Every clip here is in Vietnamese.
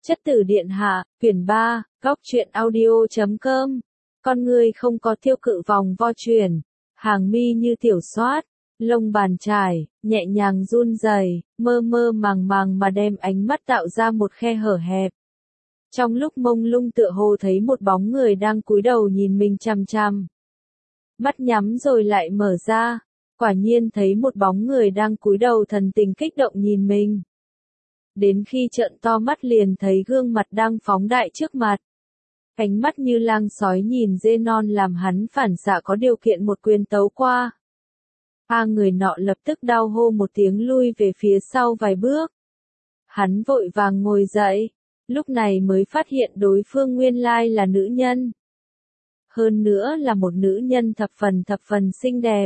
Chất tử điện hạ, quyển 3, góc truyện audio.com. Con người không có tiêu cự vòng vo chuyển, hàng mi như tiểu xoát, lông bàn trải, nhẹ nhàng run rẩy, mơ mơ màng màng mà đem ánh mắt tạo ra một khe hở hẹp. Trong lúc mông lung tựa hồ thấy một bóng người đang cúi đầu nhìn mình chằm chằm. Mắt nhắm rồi lại mở ra, quả nhiên thấy một bóng người đang cúi đầu thần tình kích động nhìn mình. Đến khi trợn to mắt liền thấy gương mặt đang phóng đại trước mặt. Ánh mắt như lang sói nhìn dê non làm hắn phản xạ có điều kiện một quyền tấu qua. Người nọ lập tức đau hô một tiếng lui về phía sau vài bước. Hắn vội vàng ngồi dậy, lúc này mới phát hiện đối phương nguyên lai là nữ nhân. Hơn nữa là một nữ nhân thập phần xinh đẹp.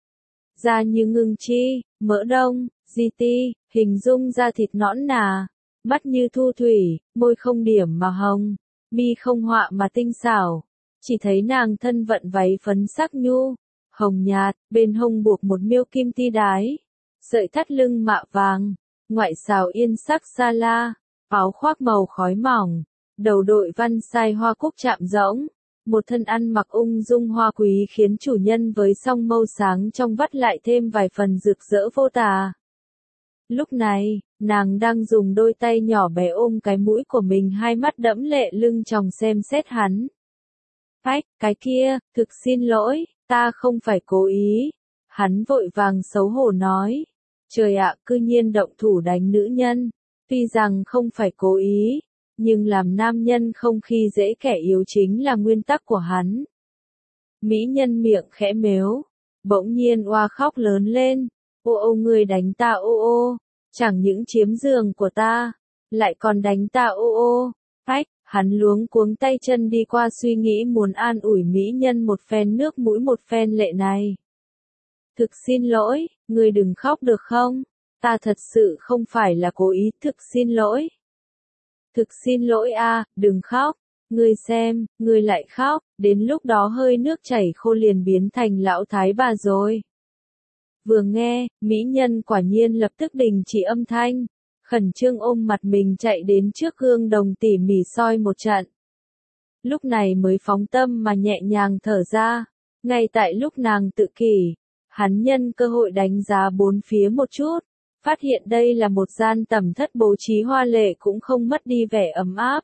Da như ngưng chi, mỡ đông, di ti, hình dung da thịt nõn nà, mắt như thu thủy, môi không điểm mà hồng, mi không họa mà tinh xảo. Chỉ thấy nàng thân vận váy phấn sắc nhu, hồng nhạt, bên hông buộc một miêu kim ti đái, sợi thắt lưng mạ vàng, ngoại xào yên sắc sa la, áo khoác màu khói mỏng, đầu đội văn sai hoa cúc chạm rỗng. Một thân ăn mặc ung dung hoa quý khiến chủ nhân với song mâu sáng trong vắt lại thêm vài phần rực rỡ vô tà. Lúc này, nàng đang dùng đôi tay nhỏ bé ôm cái mũi của mình, hai mắt đẫm lệ lưng tròng xem xét hắn. Phách, cái kia, thực xin lỗi, ta không phải cố ý. Hắn vội vàng xấu hổ nói. Trời ạ, cư nhiên động thủ đánh nữ nhân. Tuy rằng không phải cố ý, nhưng làm nam nhân không khi dễ kẻ yếu chính là nguyên tắc của hắn. Mỹ nhân miệng khẽ mếu, bỗng nhiên oa khóc lớn lên. Ô ô, người đánh ta ô ô, chẳng những chiếm giường của ta, lại còn đánh ta ô ô. Phách, hắn luống cuống tay chân đi qua suy nghĩ muốn an ủi mỹ nhân một phen nước mũi một phen lệ này. Thực xin lỗi, người đừng khóc được không? Ta thật sự không phải là cố ý, thực xin lỗi. Thực xin lỗi đừng khóc. Ngươi xem, ngươi lại khóc, đến lúc đó hơi nước chảy khô liền biến thành lão thái bà rồi. Vừa nghe, mỹ nhân quả nhiên lập tức đình chỉ âm thanh, khẩn trương ôm mặt mình chạy đến trước gương đồng tỉ mỉ soi một trận. Lúc này mới phóng tâm mà nhẹ nhàng thở ra, ngay tại lúc nàng tự kỷ, hắn nhân cơ hội đánh giá bốn phía một chút. Phát hiện đây là một gian tẩm thất bố trí hoa lệ cũng không mất đi vẻ ấm áp.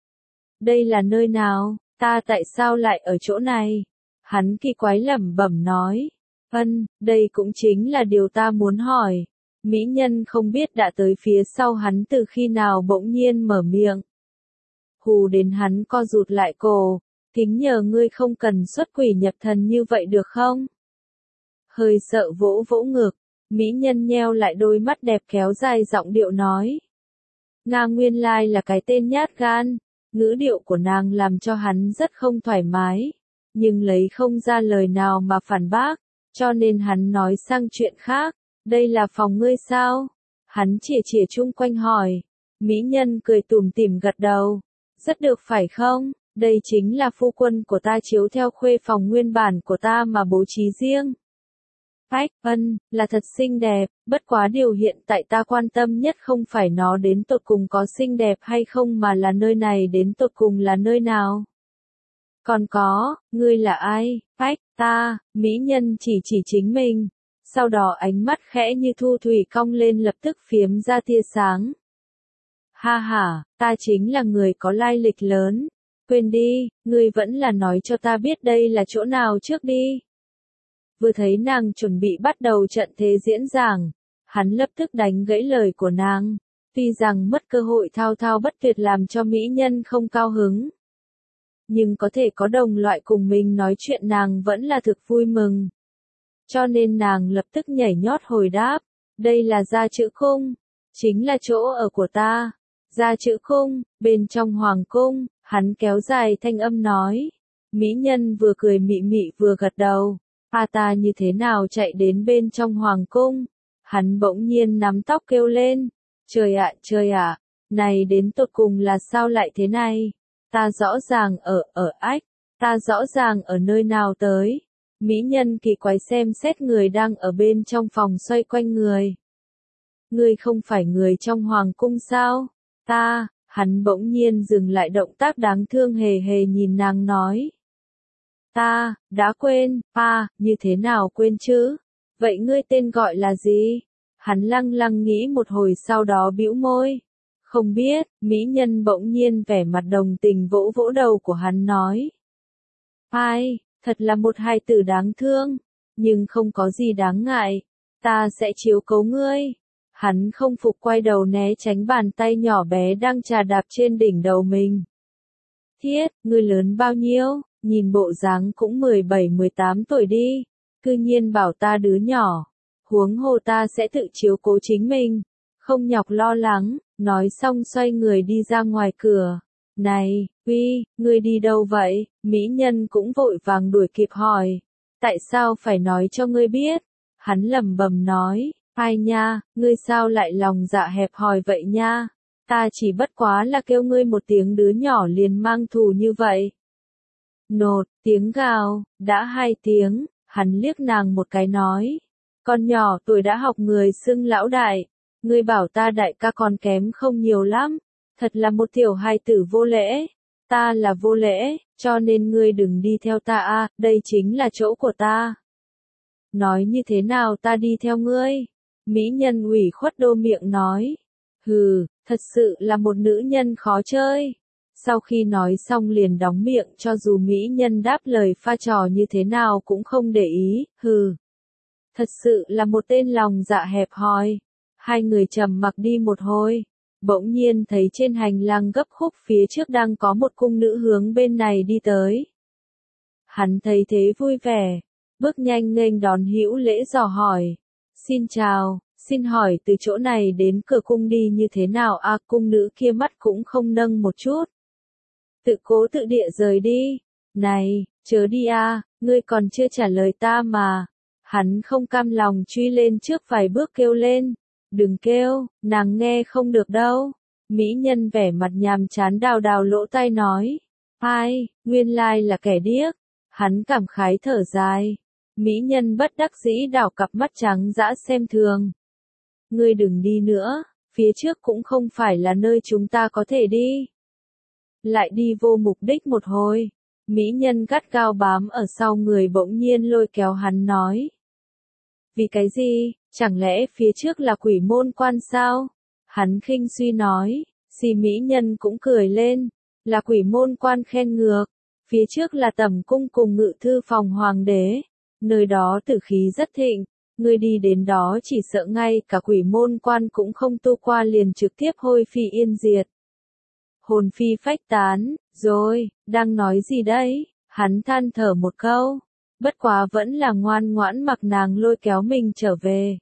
Đây là nơi nào, ta tại sao lại ở chỗ này? Hắn kỳ quái lẩm bẩm nói. Đây cũng chính là điều ta muốn hỏi. Mỹ nhân không biết đã tới phía sau hắn từ khi nào bỗng nhiên mở miệng. Hù đến hắn co rụt lại cổ, kính nhờ ngươi không cần xuất quỷ nhập thần như vậy được không? Hơi sợ vỗ vỗ ngực. Mỹ nhân nheo lại đôi mắt đẹp kéo dài giọng điệu nói. Nguyên lai là cái tên nhát gan, ngữ điệu của nàng làm cho hắn rất không thoải mái, nhưng lấy không ra lời nào mà phản bác, cho nên hắn nói sang chuyện khác. Đây là phòng ngươi sao? Hắn chìa chung quanh hỏi. Mỹ nhân cười tủm tỉm gật đầu. Rất được phải không? Đây chính là phu quân của ta chiếu theo khuê phòng nguyên bản của ta mà bố trí riêng. Phách, là thật xinh đẹp, bất quá điều hiện tại ta quan tâm nhất không phải nó đến tột cùng có xinh đẹp hay không mà là nơi này đến tột cùng là nơi nào. Còn có, ngươi là ai? Phách, ta, mỹ nhân chỉ chính mình. Sau đó ánh mắt khẽ như thu thủy cong lên lập tức phiếm ra tia sáng. Ha, ta chính là người có lai lịch lớn. Quên đi, ngươi vẫn là nói cho ta biết đây là chỗ nào trước đi. Vừa thấy nàng chuẩn bị bắt đầu trận thế diễn giảng, hắn lập tức đánh gãy lời của nàng, tuy rằng mất cơ hội thao thao bất tuyệt làm cho mỹ nhân không cao hứng. Nhưng có thể có đồng loại cùng mình nói chuyện nàng vẫn là thực vui mừng. Cho nên nàng lập tức nhảy nhót hồi đáp, đây là Gia Chữ Cung, chính là chỗ ở của ta. Gia Chữ Cung, bên trong hoàng cung, hắn kéo dài thanh âm nói. Mỹ nhân vừa cười mị mị vừa gật đầu. Ta như thế nào chạy đến bên trong hoàng cung? Hắn bỗng nhiên nắm tóc kêu lên. Trời ạ, này đến tột cùng là sao lại thế này? Ta rõ ràng ở ách, ta rõ ràng ở nơi nào tới? Mỹ nhân kỳ quái xem xét người đang ở bên trong phòng xoay quanh người. Ngươi không phải người trong hoàng cung sao? Hắn bỗng nhiên dừng lại động tác đáng thương hề hề nhìn nàng nói. Ta, đã quên, như thế nào quên chứ? Vậy ngươi tên gọi là gì? Hắn lăng lăng nghĩ một hồi sau đó bĩu môi. Không biết, mỹ nhân bỗng nhiên vẻ mặt đồng tình vỗ vỗ đầu của hắn nói. Ai, thật là một hài tử đáng thương, nhưng không có gì đáng ngại, ta sẽ chiếu cố ngươi. Hắn không phục quay đầu né tránh bàn tay nhỏ bé đang chà đạp trên đỉnh đầu mình. Thiết, ngươi lớn bao nhiêu, nhìn bộ dáng cũng 17-18 tuổi đi, cư nhiên bảo ta đứa nhỏ, huống hồ ta sẽ tự chiếu cố chính mình, không nhọc lo lắng, nói xong xoay người đi ra ngoài cửa. Này, Uy, ngươi đi đâu vậy? Mỹ nhân cũng vội vàng đuổi kịp hỏi. Tại sao phải nói cho ngươi biết? Hắn lẩm bẩm nói, ai nha, ngươi sao lại lòng dạ hẹp hòi vậy nha? Ta chỉ bất quá là kêu ngươi một tiếng đứa nhỏ liền mang thù như vậy. Nột, tiếng gào, đã 2 tiếng, hắn liếc nàng một cái nói. Con nhỏ tuổi đã học người xưng lão đại, ngươi bảo ta đại ca còn kém không nhiều lắm, thật là một tiểu hài tử vô lễ. Ta là vô lễ, cho nên ngươi đừng đi theo ta đây chính là chỗ của ta. Nói như thế nào ta đi theo ngươi? Mỹ nhân ủy khuất đô miệng nói. Hừ, thật sự là một nữ nhân khó chơi. Sau khi nói xong liền đóng miệng cho dù mỹ nhân đáp lời pha trò như thế nào cũng không để ý, hừ. Thật sự là một tên lòng dạ hẹp hòi. Hai người trầm mặc đi một hồi. Bỗng nhiên thấy trên hành lang gấp khúc phía trước đang có một cung nữ hướng bên này đi tới. Hắn thấy thế vui vẻ, bước nhanh nghênh đón hữu lễ dò hỏi. Xin chào, xin hỏi từ chỗ này đến cửa cung đi như thế nào cung nữ kia mắt cũng không nâng một chút. Tự cố tự địa rời đi. Này, chớ đi ngươi còn chưa trả lời ta mà. Hắn không cam lòng truy lên trước vài bước kêu lên. Đừng kêu, nàng nghe không được đâu. Mỹ nhân vẻ mặt nhàm chán đào đào lỗ tai nói. Ai, nguyên lai là kẻ điếc. Hắn cảm khái thở dài. Mỹ nhân bất đắc dĩ đảo cặp mắt trắng dã xem thường. Ngươi đừng đi nữa, phía trước cũng không phải là nơi chúng ta có thể đi. Lại đi vô mục đích một hồi. Mỹ nhân gắt gao bám ở sau người bỗng nhiên lôi kéo hắn nói. Vì cái gì, chẳng lẽ phía trước là quỷ môn quan sao? Hắn khinh suy nói, xì mỹ nhân cũng cười lên, là quỷ môn quan khen ngược, phía trước là tẩm cung cùng ngự thư phòng hoàng đế, nơi đó tử khí rất thịnh, ngươi đi đến đó chỉ sợ ngay cả quỷ môn quan cũng không tu qua liền trực tiếp hôi phi yên diệt. Hồn phi phách tán, rồi, đang nói gì đấy? Hắn than thở một câu. Bất quá vẫn là ngoan ngoãn mặc nàng lôi kéo mình trở về.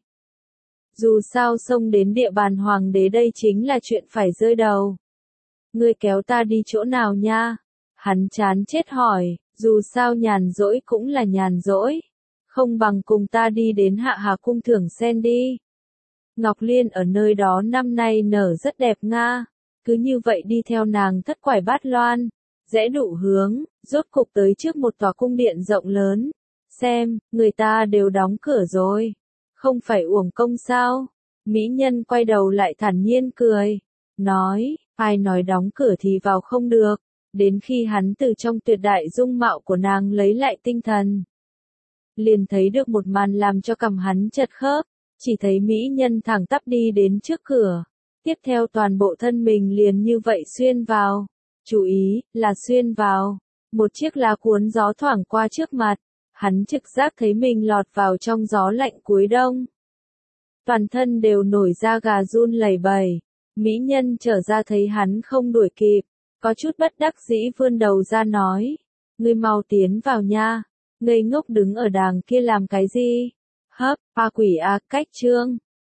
Dù sao xông đến địa bàn hoàng đế đây chính là chuyện phải rơi đầu. Ngươi kéo ta đi chỗ nào nha? Hắn chán chết hỏi, dù sao nhàn rỗi cũng là nhàn rỗi. Không bằng cùng ta đi đến Hạ Hà cung thưởng sen đi. Ngọc Liên ở nơi đó năm nay nở rất đẹp nga. Cứ như vậy đi theo nàng thất quải bát loan. Rẽ đụ hướng, rốt cục tới trước một tòa cung điện rộng lớn. Xem, người ta đều đóng cửa rồi. Không phải uổng công sao? Mỹ nhân quay đầu lại thản nhiên cười. Nói, ai nói đóng cửa thì vào không được. Đến khi hắn từ trong tuyệt đại dung mạo của nàng lấy lại tinh thần. Liền thấy được một màn làm cho cằm hắn chật khớp. Chỉ thấy mỹ nhân thẳng tắp đi đến trước cửa. Tiếp theo toàn bộ thân mình liền như vậy xuyên vào. Chú ý, là xuyên vào. Một chiếc lá cuốn gió thoảng qua trước mặt. Hắn trực giác thấy mình lọt vào trong gió lạnh cuối đông. Toàn thân đều nổi da gà run lẩy bẩy. Mỹ nhân trở ra thấy hắn không đuổi kịp. Có chút bất đắc dĩ vươn đầu ra nói. Ngươi mau tiến vào nha. Ngây ngốc đứng ở đàng kia làm cái gì? Hấp, quỷ cách chương.